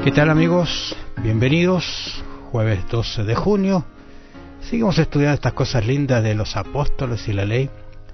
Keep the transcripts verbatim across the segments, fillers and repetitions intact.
¿Qué tal, amigos? Bienvenidos, jueves doce de junio. Seguimos estudiando estas cosas lindas de los apóstoles y la ley.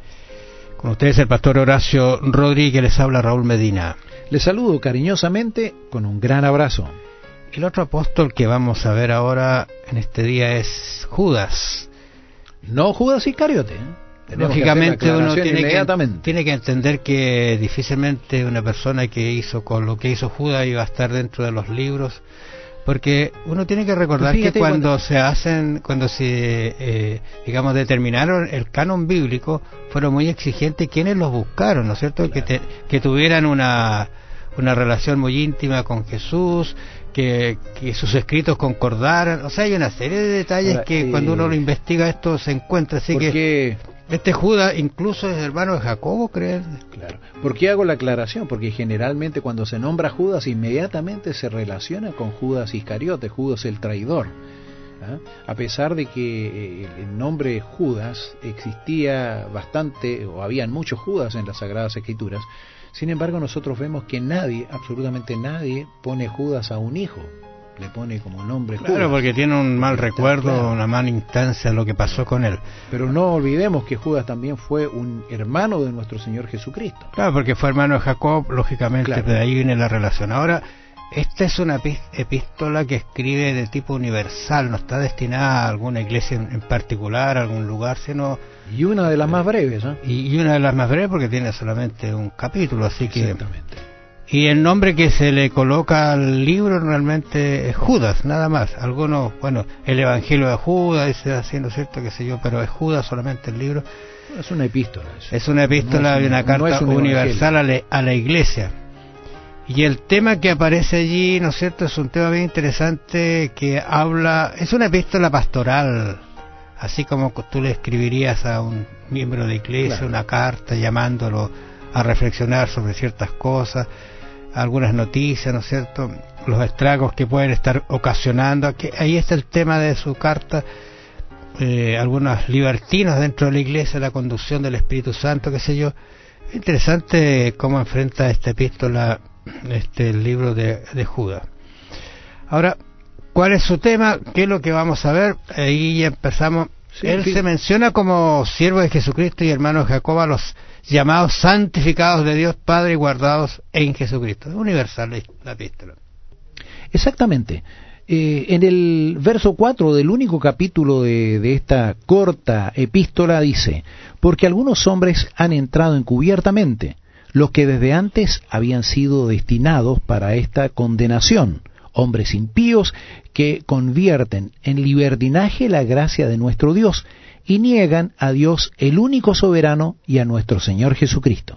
Con ustedes el pastor Horacio Rodríguez, les habla Raúl Medina. Les saludo cariñosamente con un gran abrazo. El otro apóstol que vamos a ver ahora en este día es Judas. No Judas Iscariote, ¿eh? Lógicamente uno tiene que, tiene que entender que difícilmente una persona que hizo con lo que hizo Judas iba a estar dentro de los libros, porque uno tiene que recordar que cuando, cuando se hacen, cuando se, eh, digamos, determinaron el canon bíblico, fueron muy exigentes quienes los buscaron, ¿no es cierto? Claro. Que, te, que tuvieran una, una relación muy íntima con Jesús, que, que sus escritos concordaran, o sea, hay una serie de detalles. Ahora, que eh, cuando uno lo investiga esto se encuentra, así porque... que... Este Judas incluso es hermano de Jacobo, ¿creen? Claro. ¿Por qué hago la aclaración? Porque generalmente cuando se nombra Judas, inmediatamente se relaciona con Judas Iscariote, Judas el traidor. ¿Ah? A pesar de que el nombre Judas existía bastante, o habían muchos Judas en las Sagradas Escrituras, sin embargo nosotros vemos que nadie, absolutamente nadie, pone Judas a un hijo. Le pone como nombre Judas. Claro, porque tiene un mal recuerdo, claro, una mala instancia lo que pasó con él. Pero no olvidemos que Judas también fue un hermano de nuestro Señor Jesucristo. Claro, porque fue hermano de Jacob, lógicamente, claro. De ahí viene la relación. Ahora, esta es una epístola que escribe de tipo universal, no está destinada a alguna iglesia en particular, a algún lugar, sino... Y una de las más breves, ¿eh? Y, y una de las más breves porque tiene solamente un capítulo, así que... Exactamente. Y el nombre que se le coloca al libro realmente es Judas, nada más. Algunos, bueno, el Evangelio de Judas, dice así, ¿no es cierto? Qué sé yo, pero es Judas solamente el libro. Es una epístola. Eso. Es una epístola no y una, una carta no un universal a la, a la iglesia. Y el tema que aparece allí, ¿no es cierto? Es un tema bien interesante que habla, es una epístola pastoral, así como tú le escribirías a un miembro de iglesia, claro, una carta llamándolo a reflexionar sobre ciertas cosas, algunas noticias, ¿no es cierto?, los estragos que pueden estar ocasionando. Que ahí está el tema de su carta, eh, algunos libertinos dentro de la iglesia, la conducción del Espíritu Santo, qué sé yo. Interesante cómo enfrenta esta epístola, este el libro de, de Judas. Ahora, ¿cuál es su tema? ¿Qué es lo que vamos a ver? Ahí ya empezamos. Sí, Él sí. se menciona como siervo de Jesucristo y hermano de Jacob a los llamados santificados de Dios Padre y guardados en Jesucristo. Es universal la epístola. Exactamente. Eh, en el verso cuatro del único capítulo de, de esta corta epístola dice: porque algunos hombres han entrado encubiertamente, los que desde antes habían sido destinados para esta condenación, hombres impíos que convierten en libertinaje la gracia de nuestro Dios y niegan a Dios el único soberano y a nuestro Señor Jesucristo.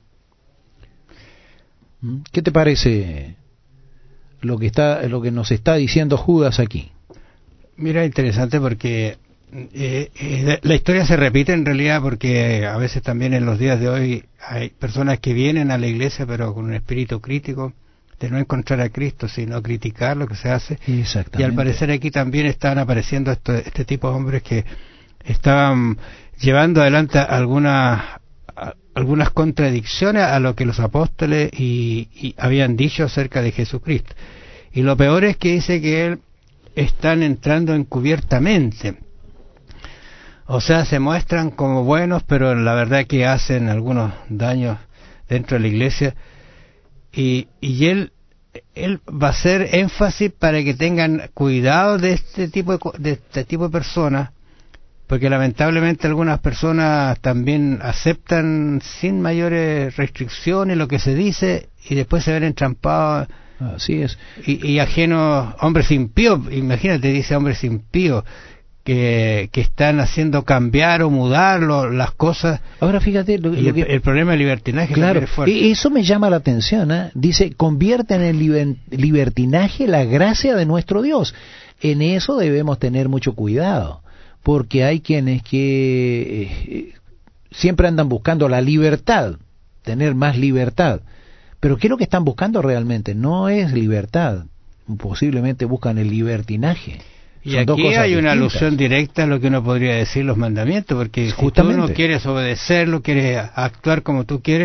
¿Qué te parece lo que está, lo que nos está diciendo Judas aquí? Mira, interesante porque eh, eh, la historia se repite en realidad, porque a veces también en los días de hoy hay personas que vienen a la iglesia pero con un espíritu crítico, de no encontrar a Cristo, sino criticar lo que se hace. Y al parecer aquí también están apareciendo esto, este tipo de hombres que estaban llevando adelante algunas algunas contradicciones a lo que los apóstoles y, y habían dicho acerca de Jesucristo. Y lo peor es que dice que él están entrando encubiertamente. O sea, se muestran como buenos, pero la verdad que hacen algunos daños dentro de la iglesia. Y, y él él va a hacer énfasis para que tengan cuidado de este tipo de, de este tipo de personas, porque lamentablemente algunas personas también aceptan sin mayores restricciones lo que se dice y después se ven entrampados. Así es. Y, y ajenos, hombres impíos, imagínate, dice hombres impíos, que, que están haciendo cambiar o mudar lo, las cosas. Ahora fíjate lo, y lo el, que, el problema del libertinaje, claro, es fuerte. Y eso me llama la atención, ¿eh? Dice, convierten en liber, libertinaje la gracia de nuestro Dios. En eso debemos tener mucho cuidado, porque hay quienes que eh, siempre andan buscando la libertad, tener más libertad. Pero ¿qué es lo que están buscando realmente? No es libertad, posiblemente buscan el libertinaje. Y Son aquí hay una distintas. alusión directa a lo que uno podría decir los mandamientos, porque Justamente. Si tú no quieres obedecerlo, quieres actuar como tú quieres,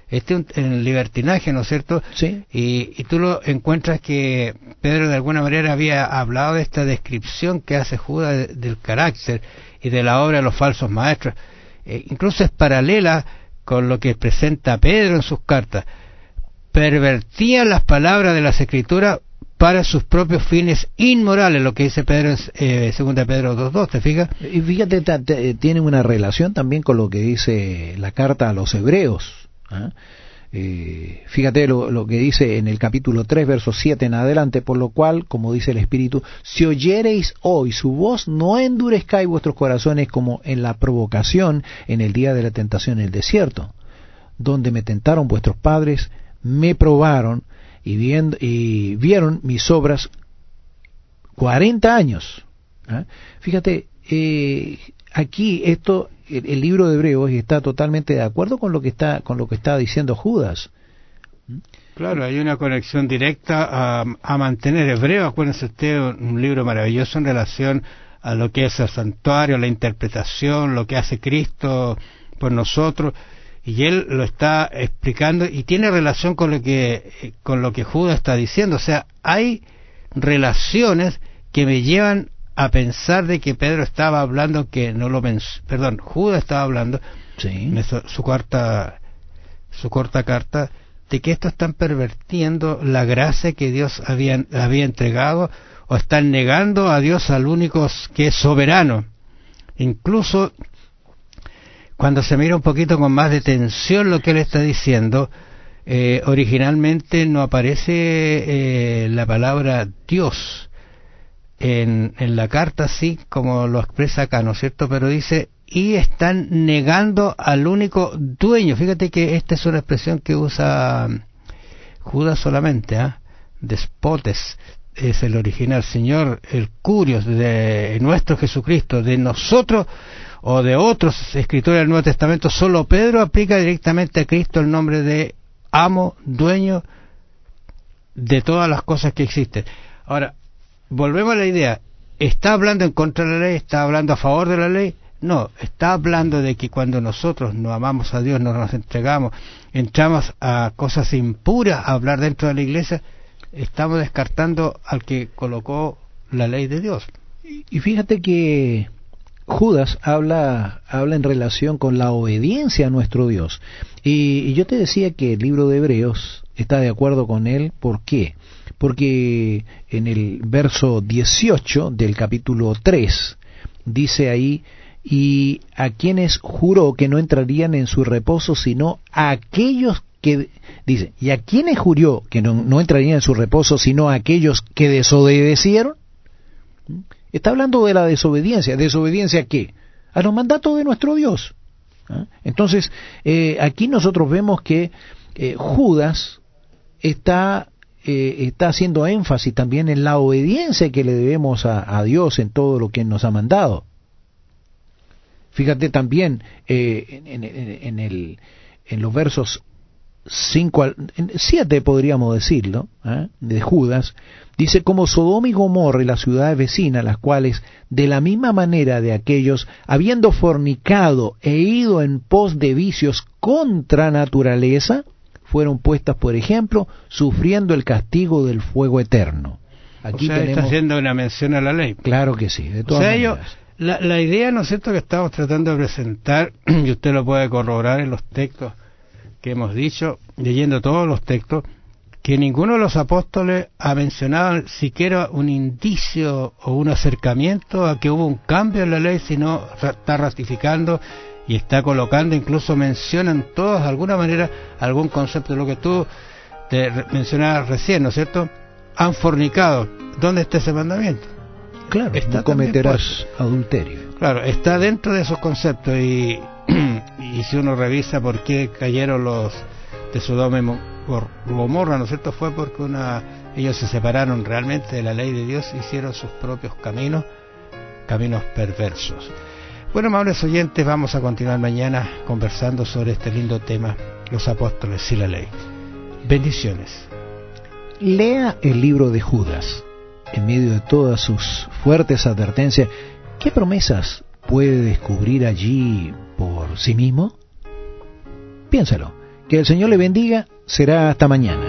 este es un, un libertinaje, ¿no es cierto? Sí. Y, y tú lo encuentras que Pedro de alguna manera había hablado de esta descripción que hace Judas de, del carácter y de la obra de los falsos maestros. Eh, incluso es paralela con lo que presenta Pedro en sus cartas. Pervertían las palabras de las Escrituras para sus propios fines inmorales, lo que dice Pedro en eh, segunda Pedro dos dos, ¿te fijas? Y fíjate, t- t- tiene una relación también con lo que dice la carta a los hebreos. ¿eh? Eh, fíjate lo, lo que dice en el capítulo tres, verso siete en adelante, por lo cual, como dice el Espíritu, si oyereis hoy su voz, no endurezcáis vuestros corazones como en la provocación en el día de la tentación en el desierto, donde me tentaron vuestros padres, me probaron y, viendo, y vieron mis obras cuarenta años. ¿eh? Fíjate, eh, aquí esto, el, el libro de Hebreos está totalmente de acuerdo con lo que está con lo que está diciendo Judas. Claro, hay una conexión directa a, a mantener. Hebreo, acuérdense usted, un libro maravilloso en relación a lo que es el santuario, la interpretación, lo que hace Cristo por nosotros, y él lo está explicando y tiene relación con lo que con lo que Judas está diciendo. O sea, hay relaciones que me llevan a pensar de que Pedro estaba hablando que no lo menc- perdón, Judas estaba hablando Sí. en su, su corta su corta carta de que estos están pervirtiendo la gracia que Dios había, había entregado, o están negando a Dios al único que es soberano. Incluso cuando se mira un poquito con más detención lo que él está diciendo, eh, originalmente no aparece eh, la palabra Dios en, en la carta, así como lo expresa acá, ¿no es cierto? Pero dice, y están negando al único dueño. Fíjate que esta es una expresión que usa Judas solamente, ¿ah? ¿eh? Despotes es el original, Señor, el curios de nuestro Jesucristo, de nosotros o de otros escritores del Nuevo Testamento. Solo Pedro aplica directamente a Cristo el nombre de amo, dueño de todas las cosas que existen. Ahora, volvemos a la idea, ¿está hablando en contra de la ley? ¿Está hablando a favor de la ley? No, está hablando de que cuando nosotros no amamos a Dios, no nos entregamos, entramos a cosas impuras a hablar dentro de la iglesia, estamos descartando al que colocó la ley de Dios. Y fíjate que Judas habla, habla en relación con la obediencia a nuestro Dios. Y, y yo te decía que el libro de Hebreos está de acuerdo con él. ¿Por qué? Porque en el verso dieciocho del capítulo tres dice ahí, y a quienes juró que no entrarían en su reposo, sino a aquellos que, dice, y a quienes juró que no, no entrarían en su reposo, sino a aquellos que desobedecieron. Está hablando de la desobediencia. ¿Desobediencia a qué? A los mandatos de nuestro Dios. ¿Ah? Entonces, eh, aquí nosotros vemos que eh, Judas está, eh, está haciendo énfasis también en la obediencia que le debemos a, a Dios en todo lo que nos ha mandado. Fíjate también eh, en, en, en, el, en los versos cinco al siete, podríamos decirlo, ¿eh? de Judas, dice, como Sodoma y Gomorra y las ciudades vecinas, las cuales de la misma manera de aquellos, habiendo fornicado e ido en pos de vicios contra naturaleza, fueron puestas por ejemplo, sufriendo el castigo del fuego eterno. Aquí o sea, tenemos... está haciendo una mención a la ley. Claro que sí, de todas o sea, maneras. Yo, la, la idea, ¿no es cierto?, que estamos tratando de presentar, y usted lo puede corroborar en los textos que hemos dicho, leyendo todos los textos, que ninguno de los apóstoles ha mencionado siquiera un indicio o un acercamiento a que hubo un cambio en la ley, sino está ratificando y está colocando, incluso mencionan todos de alguna manera algún concepto de lo que tú te mencionabas recién, ¿no es cierto? Han fornicado. ¿Dónde está ese mandamiento? Claro, está no cometerás adulterio. Claro, está dentro de esos conceptos y y si uno revisa por qué cayeron los de Sodoma y Gomorra, ¿no es cierto? Fue porque una ellos se separaron realmente de la ley de Dios, hicieron sus propios caminos, caminos perversos. Bueno, amables oyentes, vamos a continuar mañana conversando sobre este lindo tema, los apóstoles y la ley. Bendiciones. Lea el libro de Judas. En medio de todas sus fuertes advertencias, ¿qué promesas puede descubrir allí por sí mismo? Piénsalo. Que el Señor le bendiga. Será hasta mañana.